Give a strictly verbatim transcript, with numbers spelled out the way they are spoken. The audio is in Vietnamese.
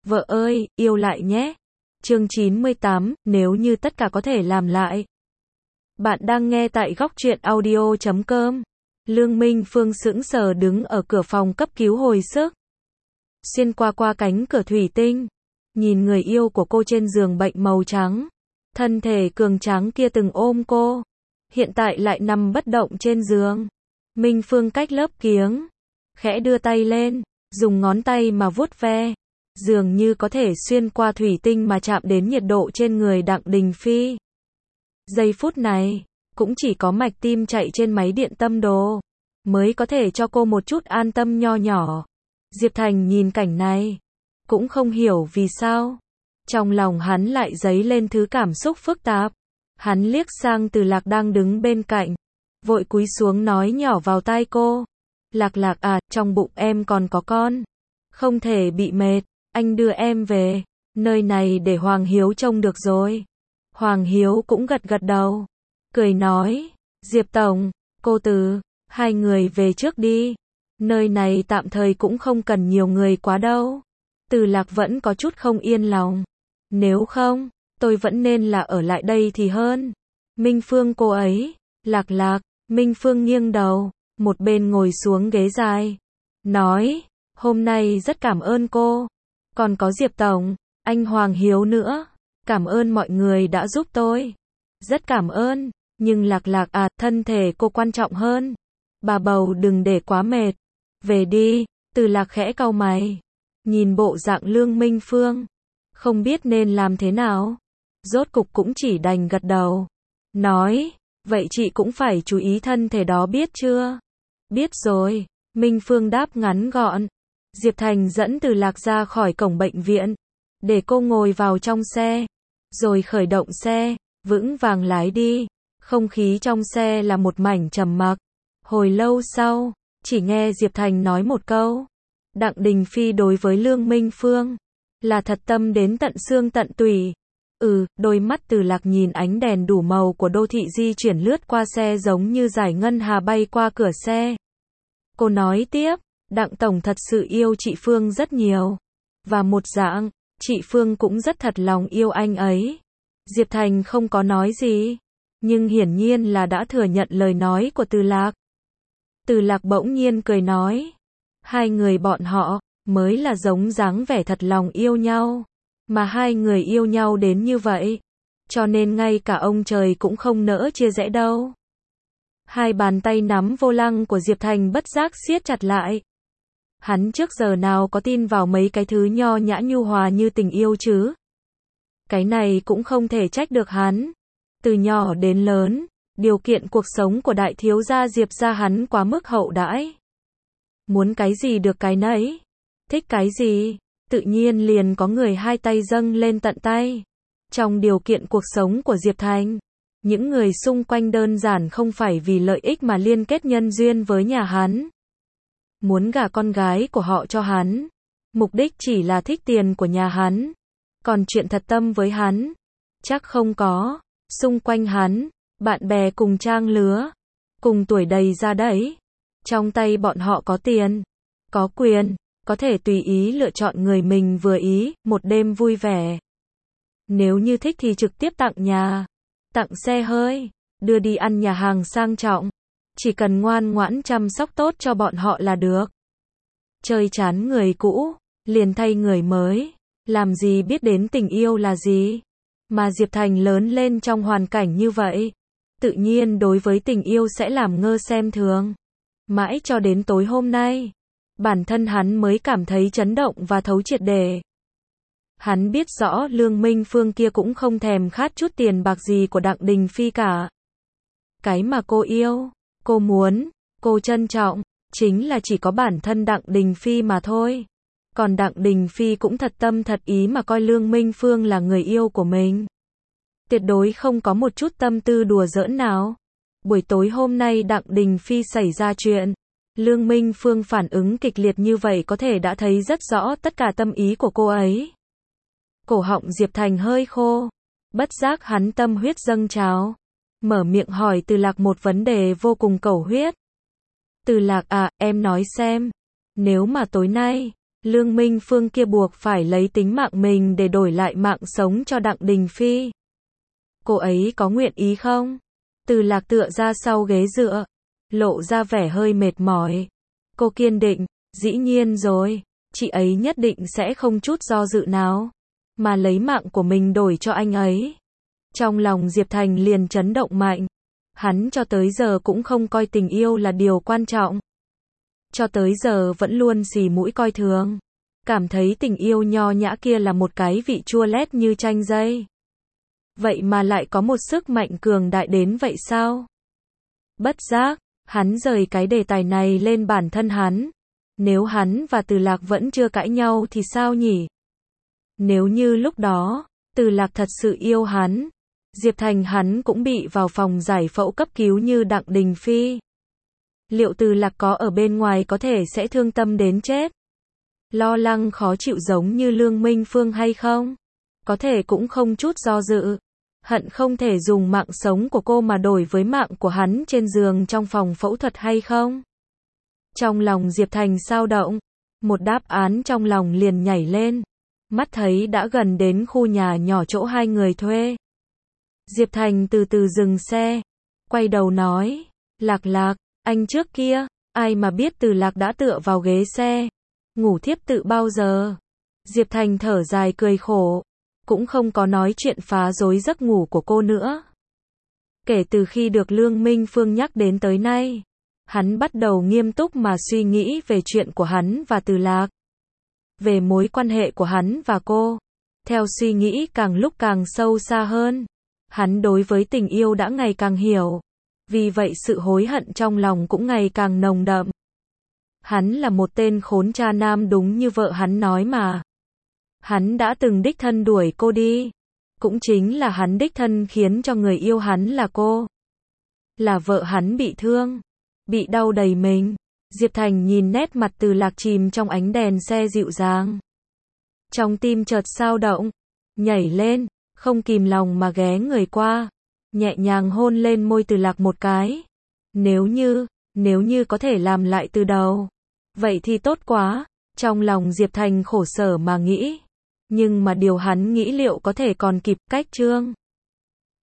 Vợ ơi, yêu lại nhé. Chương chín mươi tám, nếu như tất cả có thể làm lại. Bạn đang nghe tại góc truyện audio chấm com. Lương Minh Phương sững sờ đứng ở cửa phòng cấp cứu hồi sức. Xuyên qua qua cánh cửa thủy tinh, nhìn người yêu của cô trên giường bệnh màu trắng. Thân thể cường tráng kia từng ôm cô, hiện tại lại nằm bất động trên giường. Minh Phương cách lớp kiếng, khẽ đưa tay lên, dùng ngón tay mà vuốt ve, dường như có thể xuyên qua thủy tinh mà chạm đến nhiệt độ trên người Đặng Đình Phi. Giây phút này, cũng chỉ có mạch tim chạy trên máy điện tâm đồ, mới có thể cho cô một chút an tâm nho nhỏ. Diệp Thành nhìn cảnh này, cũng không hiểu vì sao. Trong lòng hắn lại dấy lên thứ cảm xúc phức tạp. Hắn liếc sang Từ Lạc đang đứng bên cạnh, vội cúi xuống nói nhỏ vào tai cô. Lạc Lạc à, trong bụng em còn có con. Không thể bị mệt, anh đưa em về. Nơi này để Hoàng Hiếu trông được rồi. Hoàng Hiếu cũng gật gật đầu, cười nói, Diệp Tổng, cô Từ, hai người về trước đi. Nơi này tạm thời cũng không cần nhiều người quá đâu. Từ Lạc vẫn có chút không yên lòng. Nếu không, tôi vẫn nên là ở lại đây thì hơn. Minh Phương cô ấy, Lạc Lạc, Minh Phương nghiêng đầu, một bên ngồi xuống ghế dài, nói, hôm nay rất cảm ơn cô. Còn có Diệp Tổng, anh Hoàng Hiếu nữa. Cảm ơn mọi người đã giúp tôi. Rất cảm ơn, nhưng Lạc Lạc à, thân thể cô quan trọng hơn. Bà bầu đừng để quá mệt. Về đi. Từ Lạc khẽ cau mày, nhìn bộ dạng Lương Minh Phương, không biết nên làm thế nào. Rốt cục cũng chỉ đành gật đầu, nói, vậy chị cũng phải chú ý thân thể đó biết chưa? Biết rồi, Minh Phương đáp ngắn gọn. Diệp Thành dẫn Từ Lạc ra khỏi cổng bệnh viện, để cô ngồi vào trong xe, rồi khởi động xe, vững vàng lái đi. Không khí trong xe là một mảnh trầm mặc. Hồi lâu sau, chỉ nghe Diệp Thành nói một câu. Đặng Đình Phi đối với Lương Minh Phương là thật tâm đến tận xương tận tủy. Ừ, đôi mắt Từ Lạc nhìn ánh đèn đủ màu của đô thị di chuyển lướt qua xe giống như giải ngân hà bay qua cửa xe. Cô nói tiếp, Đặng Tổng thật sự yêu chị Phương rất nhiều. Và một dạng, chị Phương cũng rất thật lòng yêu anh ấy. Diệp Thành không có nói gì, nhưng hiển nhiên là đã thừa nhận lời nói của Từ Lạc. Từ Lạc bỗng nhiên cười nói, hai người bọn họ mới là giống dáng vẻ thật lòng yêu nhau, mà hai người yêu nhau đến như vậy, cho nên ngay cả ông trời cũng không nỡ chia rẽ đâu. Hai bàn tay nắm vô lăng của Diệp Thành bất giác siết chặt lại. Hắn trước giờ nào có tin vào mấy cái thứ nho nhã nhu hòa như tình yêu chứ? Cái này cũng không thể trách được hắn. Từ nhỏ đến lớn, điều kiện cuộc sống của đại thiếu gia Diệp gia hắn quá mức hậu đãi. Muốn cái gì được cái nấy. Thích cái gì, tự nhiên liền có người hai tay dâng lên tận tay. Trong điều kiện cuộc sống của Diệp Thành, những người xung quanh đơn giản không phải vì lợi ích mà liên kết nhân duyên với nhà hắn. Muốn gả con gái của họ cho hắn, mục đích chỉ là thích tiền của nhà hắn. Còn chuyện thật tâm với hắn, chắc không có. Xung quanh hắn, bạn bè cùng trang lứa, cùng tuổi đầy ra đấy. Trong tay bọn họ có tiền, có quyền, có thể tùy ý lựa chọn người mình vừa ý, một đêm vui vẻ. Nếu như thích thì trực tiếp tặng nhà, tặng xe hơi, đưa đi ăn nhà hàng sang trọng. Chỉ cần ngoan ngoãn chăm sóc tốt cho bọn họ là được. Chơi chán người cũ, liền thay người mới. Làm gì biết đến tình yêu là gì. Mà Diệp Thành lớn lên trong hoàn cảnh như vậy, tự nhiên đối với tình yêu sẽ làm ngơ xem thường. Mãi cho đến tối hôm nay, bản thân hắn mới cảm thấy chấn động và thấu triệt để. Hắn biết rõ Lương Minh Phương kia cũng không thèm khát chút tiền bạc gì của Đặng Đình Phi cả. Cái mà cô yêu, cô muốn, cô trân trọng, chính là chỉ có bản thân Đặng Đình Phi mà thôi. Còn Đặng Đình Phi cũng thật tâm thật ý mà coi Lương Minh Phương là người yêu của mình. Tuyệt đối không có một chút tâm tư đùa giỡn nào. Buổi tối hôm nay Đặng Đình Phi xảy ra chuyện, Lương Minh Phương phản ứng kịch liệt như vậy có thể đã thấy rất rõ tất cả tâm ý của cô ấy. Cổ họng Diệp Thành hơi khô, bất giác hắn tâm huyết dâng trào, mở miệng hỏi Từ Lạc một vấn đề vô cùng cầu huyết. Từ Lạc à, em nói xem, nếu mà tối nay Lương Minh Phương kia buộc phải lấy tính mạng mình để đổi lại mạng sống cho Đặng Đình Phi. Cô ấy có nguyện ý không? Từ Lạc tựa ra sau ghế dựa, lộ ra vẻ hơi mệt mỏi. Cô kiên định, dĩ nhiên rồi, chị ấy nhất định sẽ không chút do dự nào, mà lấy mạng của mình đổi cho anh ấy. Trong lòng Diệp Thành liền chấn động mạnh. Hắn cho tới giờ cũng không coi tình yêu là điều quan trọng. Cho tới giờ vẫn luôn xì mũi coi thường. Cảm thấy tình yêu nho nhã kia là một cái vị chua lét như chanh dây. Vậy mà lại có một sức mạnh cường đại đến vậy sao? Bất giác, hắn rời cái đề tài này lên bản thân hắn. Nếu hắn và Từ Lạc vẫn chưa cãi nhau thì sao nhỉ? Nếu như lúc đó, Từ Lạc thật sự yêu hắn, Diệp Thành hắn cũng bị vào phòng giải phẫu cấp cứu như Đặng Đình Phi. Liệu Từ Lạc có ở bên ngoài có thể sẽ thương tâm đến chết? Lo lắng khó chịu giống như Lương Minh Phương hay không? Có thể cũng không chút do dự. Hận không thể dùng mạng sống của cô mà đổi với mạng của hắn trên giường trong phòng phẫu thuật hay không? Trong lòng Diệp Thành sao động. Một đáp án trong lòng liền nhảy lên. Mắt thấy đã gần đến khu nhà nhỏ chỗ hai người thuê. Diệp Thành từ từ dừng xe. Quay đầu nói. Lạc Lạc, anh trước kia, ai mà biết Từ Lạc đã tựa vào ghế xe. Ngủ thiếp tự bao giờ? Diệp Thành thở dài cười khổ. Cũng không có nói chuyện phá rối giấc ngủ của cô nữa. Kể từ khi được Lương Minh Phương nhắc đến tới nay, hắn bắt đầu nghiêm túc mà suy nghĩ về chuyện của hắn và Từ Lạc. Về mối quan hệ của hắn và cô. Theo suy nghĩ càng lúc càng sâu xa hơn, hắn đối với tình yêu đã ngày càng hiểu. Vì vậy sự hối hận trong lòng cũng ngày càng nồng đậm. Hắn là một tên khốn cha nam đúng như vợ hắn nói mà. Hắn đã từng đích thân đuổi cô đi. Cũng chính là hắn đích thân khiến cho người yêu hắn là cô. Là vợ hắn bị thương, bị đau đầy mình. Diệp Thành nhìn nét mặt Từ Lạc chìm trong ánh đèn xe dịu dàng. Trong tim chợt sao động, nhảy lên, không kìm lòng mà ghé người qua, nhẹ nhàng hôn lên môi Từ Lạc một cái. Nếu như, nếu như có thể làm lại từ đầu, vậy thì tốt quá. Trong lòng Diệp Thành khổ sở mà nghĩ. Nhưng mà điều hắn nghĩ liệu có thể còn kịp cách chương.